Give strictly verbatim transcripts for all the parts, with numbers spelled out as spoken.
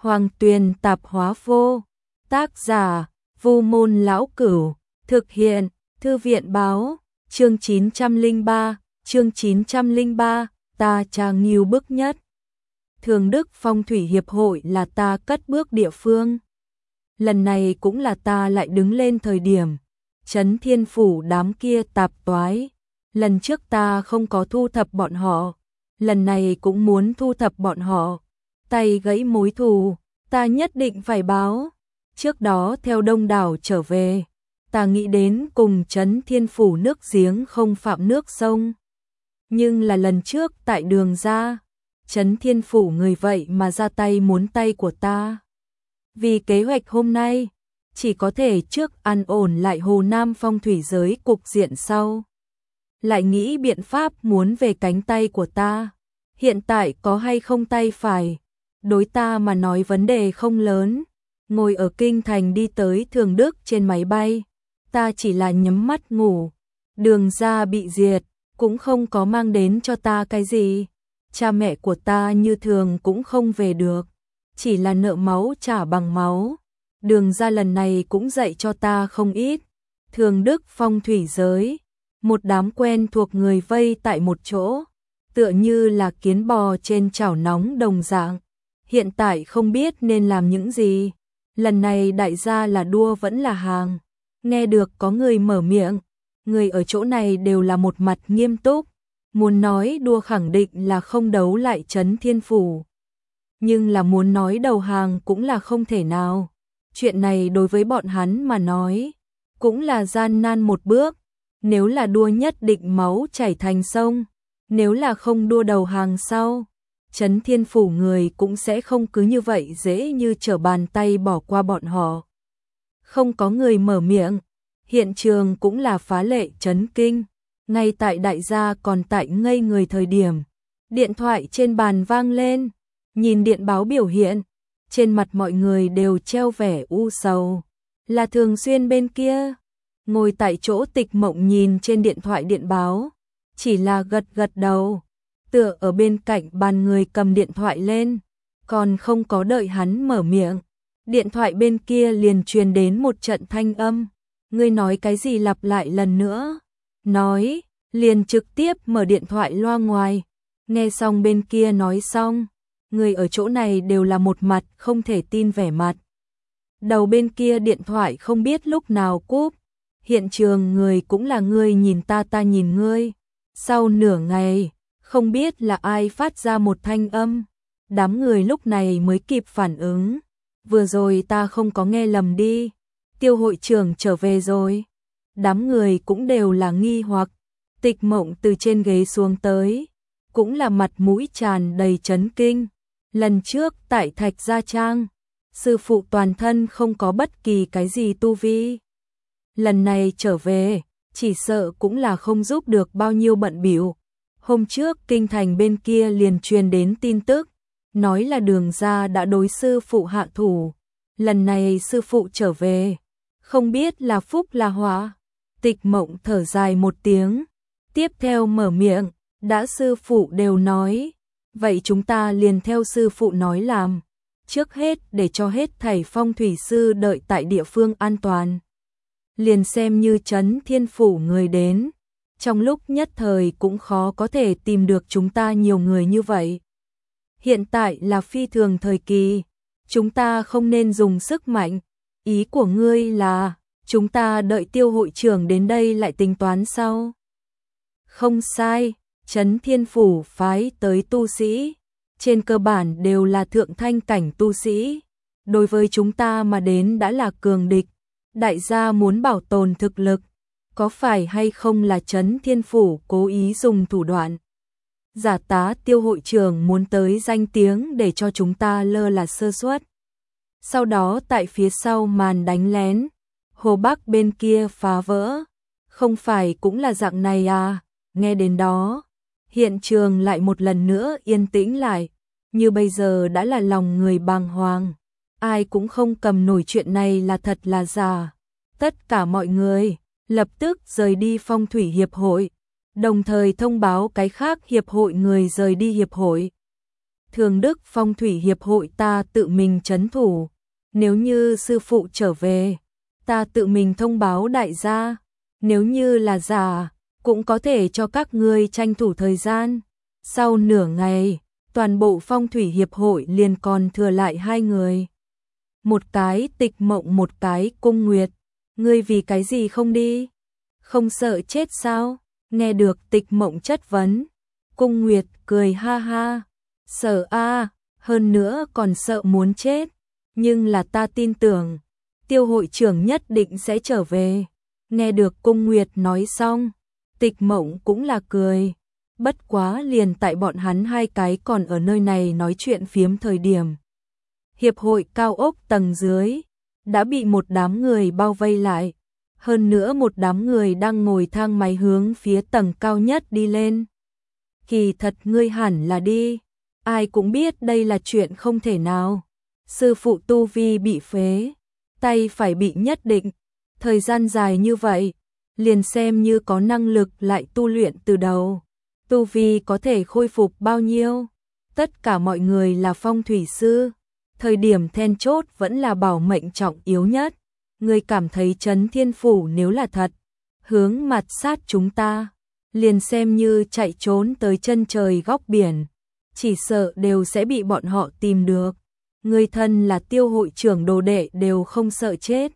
Hoàng Tuyền Tạp Hóa Vô. Tác giả: Vu Môn Lão Cửu. Thực hiện: Thư viện báo. Chương chín trăm lẻ ba, chương chín trăm lẻ ba, ta cha nghiêu bức nhất. Thường Đức Phong Thủy Hiệp hội là ta cất bước địa phương. Lần này cũng là ta lại đứng lên thời điểm. Trấn Thiên Phủ đám kia tạp toái. Lần trước ta không có thu thập bọn họ. Lần này cũng muốn thu thập bọn họ. Tay gãy mối thù, ta nhất định phải báo. Trước đó theo đông đảo trở về, ta nghĩ đến cùng Trấn Thiên Phủ nước giếng không phạm nước sông. Nhưng là lần trước tại đường ra, Trấn Thiên Phủ người vậy mà ra tay muốn tay của ta. Vì kế hoạch hôm nay, chỉ có thể trước an ổn lại Hồ Nam phong thủy giới cục diện sau. Lại nghĩ biện pháp muốn về cánh tay của ta. Hiện tại có hay không tay phải, đối ta mà nói vấn đề không lớn. Ngồi ở kinh thành đi tới Thường Đức trên máy bay, ta chỉ là nhắm mắt ngủ. Đường ra bị diệt, cũng không có mang đến cho ta cái gì. Cha mẹ của ta như thường cũng không về được, chỉ là nợ máu trả bằng máu. Đường ra lần này cũng dạy cho ta không ít. Thường Đức phong thủy giới, một đám quen thuộc người vây tại một chỗ, tựa như là kiến bò trên chảo nóng đồng dạng. Hiện tại không biết nên làm những gì. Lần này đại gia là đua vẫn là hàng. Nghe được có người mở miệng, người ở chỗ này đều là một mặt nghiêm túc. Muốn nói đua khẳng định là không đấu lại Trấn Thiên Phủ. Nhưng là muốn nói đầu hàng cũng là không thể nào. Chuyện này đối với bọn hắn mà nói, cũng là gian nan một bước. Nếu là đua nhất định máu chảy thành sông. Nếu là không đua đầu hàng sau, Trấn Thiên Phủ người cũng sẽ không cứ như vậy dễ như trở bàn tay bỏ qua bọn họ. Không có người mở miệng, hiện trường cũng là phá lệ chấn kinh. Ngay tại đại gia còn tại ngây người thời điểm, điện thoại trên bàn vang lên. Nhìn điện báo biểu hiện, trên mặt mọi người đều treo vẻ u sầu. Là Thường Xuyên bên kia. Ngồi tại chỗ Tịch Mộng nhìn trên điện thoại điện báo, chỉ là gật gật đầu. Tựa ở bên cạnh bàn người cầm điện thoại lên, còn không có đợi hắn mở miệng, điện thoại bên kia liền truyền đến một trận thanh âm. Ngươi nói cái gì lặp lại lần nữa? Nói, liền trực tiếp mở điện thoại loa ngoài. Nghe xong bên kia nói xong, người ở chỗ này đều là một mặt không thể tin vẻ mặt. Đầu bên kia điện thoại không biết lúc nào cúp. Hiện trường người cũng là ngươi nhìn ta ta nhìn ngươi. Sau nửa ngày, không biết là ai phát ra một thanh âm. Đám người lúc này mới kịp phản ứng. Vừa rồi ta không có nghe lầm đi. Tiêu hội trưởng trở về rồi. Đám người cũng đều là nghi hoặc. Tịch Mộng từ trên ghế xuống tới, cũng là mặt mũi tràn đầy chấn kinh. Lần trước tại Thạch Gia Trang, sư phụ toàn thân không có bất kỳ cái gì tu vi. Lần này trở về, chỉ sợ cũng là không giúp được bao nhiêu bận bịu. Hôm trước kinh thành bên kia liền truyền đến tin tức, nói là Đường gia đã đối sư phụ hạ thủ. Lần này sư phụ trở về, không biết là phúc là họa. Tịch Mộng thở dài một tiếng, tiếp theo mở miệng, đã sư phụ đều nói, vậy chúng ta liền theo sư phụ nói làm. Trước hết để cho hết thảy phong thủy sư đợi tại địa phương an toàn. Liền xem như Trấn Thiên Phủ người đến, trong lúc nhất thời cũng khó có thể tìm được chúng ta nhiều người như vậy. Hiện tại là phi thường thời kỳ, chúng ta không nên dùng sức mạnh. Ý của ngươi là, chúng ta đợi Tiêu hội trưởng đến đây lại tính toán sau. Không sai, Trấn Thiên Phủ phái tới tu sĩ, trên cơ bản đều là thượng thanh cảnh tu sĩ. Đối với chúng ta mà đến đã là cường địch. Đại gia muốn bảo tồn thực lực, có phải hay không là Trấn Thiên Phủ cố ý dùng thủ đoạn? Giả tá Tiêu hội trưởng muốn tới danh tiếng để cho chúng ta lơ là sơ suất. Sau đó tại phía sau màn đánh lén, Hồ Bắc bên kia phá vỡ. Không phải cũng là dạng này à? Nghe đến đó, hiện trường lại một lần nữa yên tĩnh lại. Như bây giờ đã là lòng người bàng hoàng. Ai cũng không cầm nổi chuyện này là thật là giả. Tất cả mọi người lập tức rời đi phong thủy hiệp hội, đồng thời thông báo cái khác hiệp hội người rời đi hiệp hội. Thường Đức Phong thủy hiệp hội ta tự mình trấn thủ, nếu như sư phụ trở về, ta tự mình thông báo đại gia, nếu như là giả, cũng có thể cho các ngươi tranh thủ thời gian. Sau nửa ngày, toàn bộ phong thủy hiệp hội liền còn thừa lại hai người. Một cái Tịch Mộng, một cái Cung Nguyệt. Ngươi vì cái gì không đi? Không sợ chết sao? Nghe được Tịch Mộng chất vấn, Cung Nguyệt cười ha ha. Sợ a, hơn nữa còn sợ muốn chết. Nhưng là ta tin tưởng, Tiêu hội trưởng nhất định sẽ trở về. Nghe được Cung Nguyệt nói xong, Tịch Mộng cũng là cười. Bất quá liền tại bọn hắn hai cái còn ở nơi này nói chuyện phiếm thời điểm. Hiệp hội cao ốc tầng dưới đã bị một đám người bao vây lại. Hơn nữa một đám người đang ngồi thang máy hướng phía tầng cao nhất đi lên. Kỳ thật ngươi hẳn là đi. Ai cũng biết đây là chuyện không thể nào. Sư phụ tu vi bị phế, tay phải bị nhất định. Thời gian dài như vậy, liền xem như có năng lực lại tu luyện từ đầu. Tu vi có thể khôi phục bao nhiêu? Tất cả mọi người là phong thủy sư. Thời điểm then chốt vẫn là bảo mệnh trọng yếu nhất. Ngươi cảm thấy Trấn Thiên Phủ nếu là thật, hướng mặt sát chúng ta, liền xem như chạy trốn tới chân trời góc biển, chỉ sợ đều sẽ bị bọn họ tìm được. Ngươi thân là Tiêu hội trưởng đồ đệ đều không sợ chết.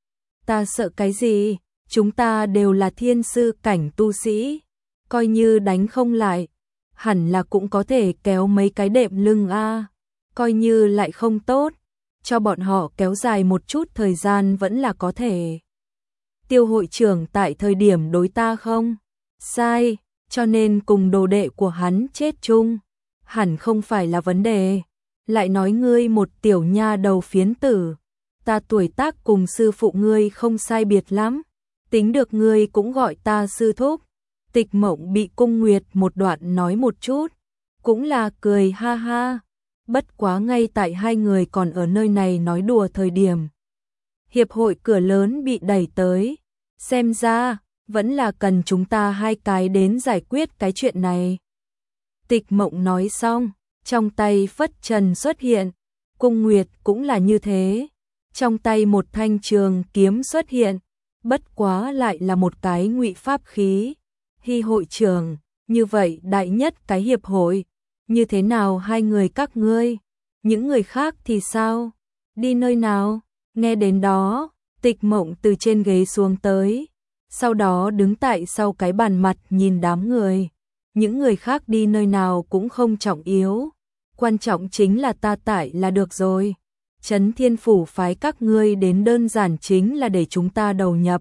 Ta sợ cái gì? Chúng ta đều là thiên sư cảnh tu sĩ, coi như đánh không lại, hẳn là cũng có thể kéo mấy cái đệm lưng a. Coi như lại không tốt, cho bọn họ kéo dài một chút thời gian vẫn là có thể. Tiêu hội trưởng tại thời điểm đối ta không sai, cho nên cùng đồ đệ của hắn chết chung, hẳn không phải là vấn đề. Lại nói ngươi một tiểu nha đầu phiến tử, ta tuổi tác cùng sư phụ ngươi không sai biệt lắm, tính được ngươi cũng gọi ta sư thúc. Tịch Mộng bị Cung Nguyệt một đoạn nói một chút, cũng là cười ha ha. Bất quá ngay tại hai người còn ở nơi này nói đùa thời điểm, hiệp hội cửa lớn bị đẩy tới. Xem ra, vẫn là cần chúng ta hai cái đến giải quyết cái chuyện này. Tịch Mộng nói xong, trong tay phất trần xuất hiện. Cung Nguyệt cũng là như thế, trong tay một thanh trường kiếm xuất hiện, bất quá lại là một cái ngụy pháp khí. Hy hội trưởng, như vậy đại nhất cái hiệp hội, như thế nào hai người các ngươi, những người khác thì sao? Đi nơi nào? Nghe đến đó, Tịch Mộng từ trên ghế xuống tới, sau đó đứng tại sau cái bàn mặt nhìn đám người. Những người khác đi nơi nào cũng không trọng yếu, quan trọng chính là ta tại là được rồi. Trấn Thiên Phủ phái các ngươi đến đơn giản chính là để chúng ta đầu nhập.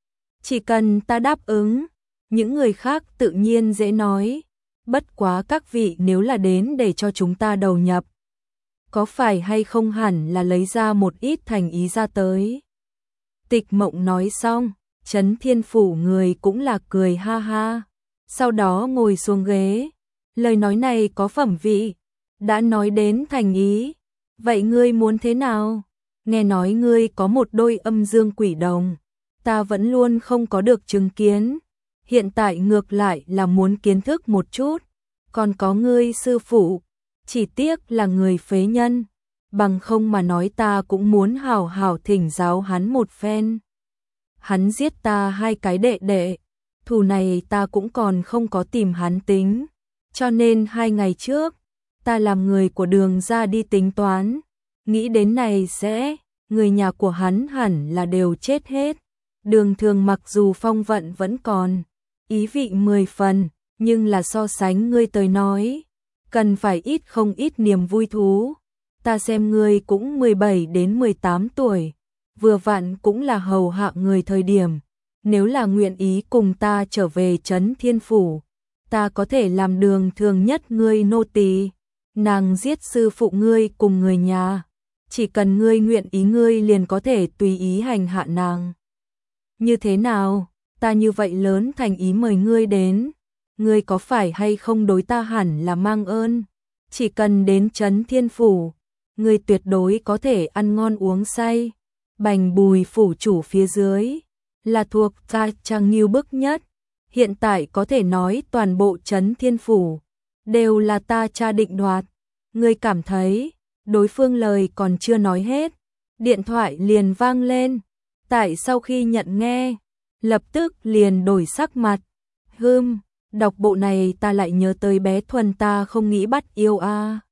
Chỉ cần ta đáp ứng, những người khác tự nhiên dễ nói. Bất quá các vị nếu là đến để cho chúng ta đầu nhập, có phải hay không hẳn là lấy ra một ít thành ý ra tới. Tịch Mộng nói xong, Trấn Thiên Phủ người cũng là cười ha ha, sau đó ngồi xuống ghế. Lời nói này có phẩm vị, đã nói đến thành ý, vậy ngươi muốn thế nào? Nghe nói ngươi có một đôi âm dương quỷ đồng, ta vẫn luôn không có được chứng kiến, hiện tại ngược lại là muốn kiến thức một chút. Còn có ngươi sư phụ, chỉ tiếc là người phế nhân, bằng không mà nói ta cũng muốn hào hào thỉnh giáo hắn một phen. Hắn giết ta hai cái đệ đệ, thù này ta cũng còn không có tìm hắn tính, cho nên hai ngày trước, ta làm người của Đường ra đi tính toán, nghĩ đến này sẽ, người nhà của hắn hẳn là đều chết hết. Đường Thường mặc dù phong vận vẫn còn, ý vị mười phần, nhưng là so sánh ngươi tới nói, cần phải ít không ít niềm vui thú. Ta xem ngươi cũng mười bảy đến mười tám tuổi, vừa vặn cũng là hầu hạ người thời điểm, nếu là nguyện ý cùng ta trở về Trấn Thiên Phủ, ta có thể làm Đường Thường nhất ngươi nô tỳ. Nàng giết sư phụ ngươi cùng người nhà, chỉ cần ngươi nguyện ý ngươi liền có thể tùy ý hành hạ nàng. Như thế nào, ta như vậy lớn thành ý mời ngươi đến, ngươi có phải hay không đối ta hẳn là mang ơn, chỉ cần đến Trấn Thiên Phủ, ngươi tuyệt đối có thể ăn ngon uống say. Bành Bùi phủ chủ phía dưới, là thuộc ta trang nghiêu bức nhất, hiện tại có thể nói toàn bộ Trấn Thiên Phủ, đều là ta cha định đoạt, Ngươi cảm thấy, đối phương lời còn chưa nói hết, điện thoại liền vang lên. Tại sau khi nhận nghe, lập tức liền đổi sắc mặt. Hừm, đọc bộ này ta lại nhớ tới bé Thuần ta không nghĩ bắt yêu a. À.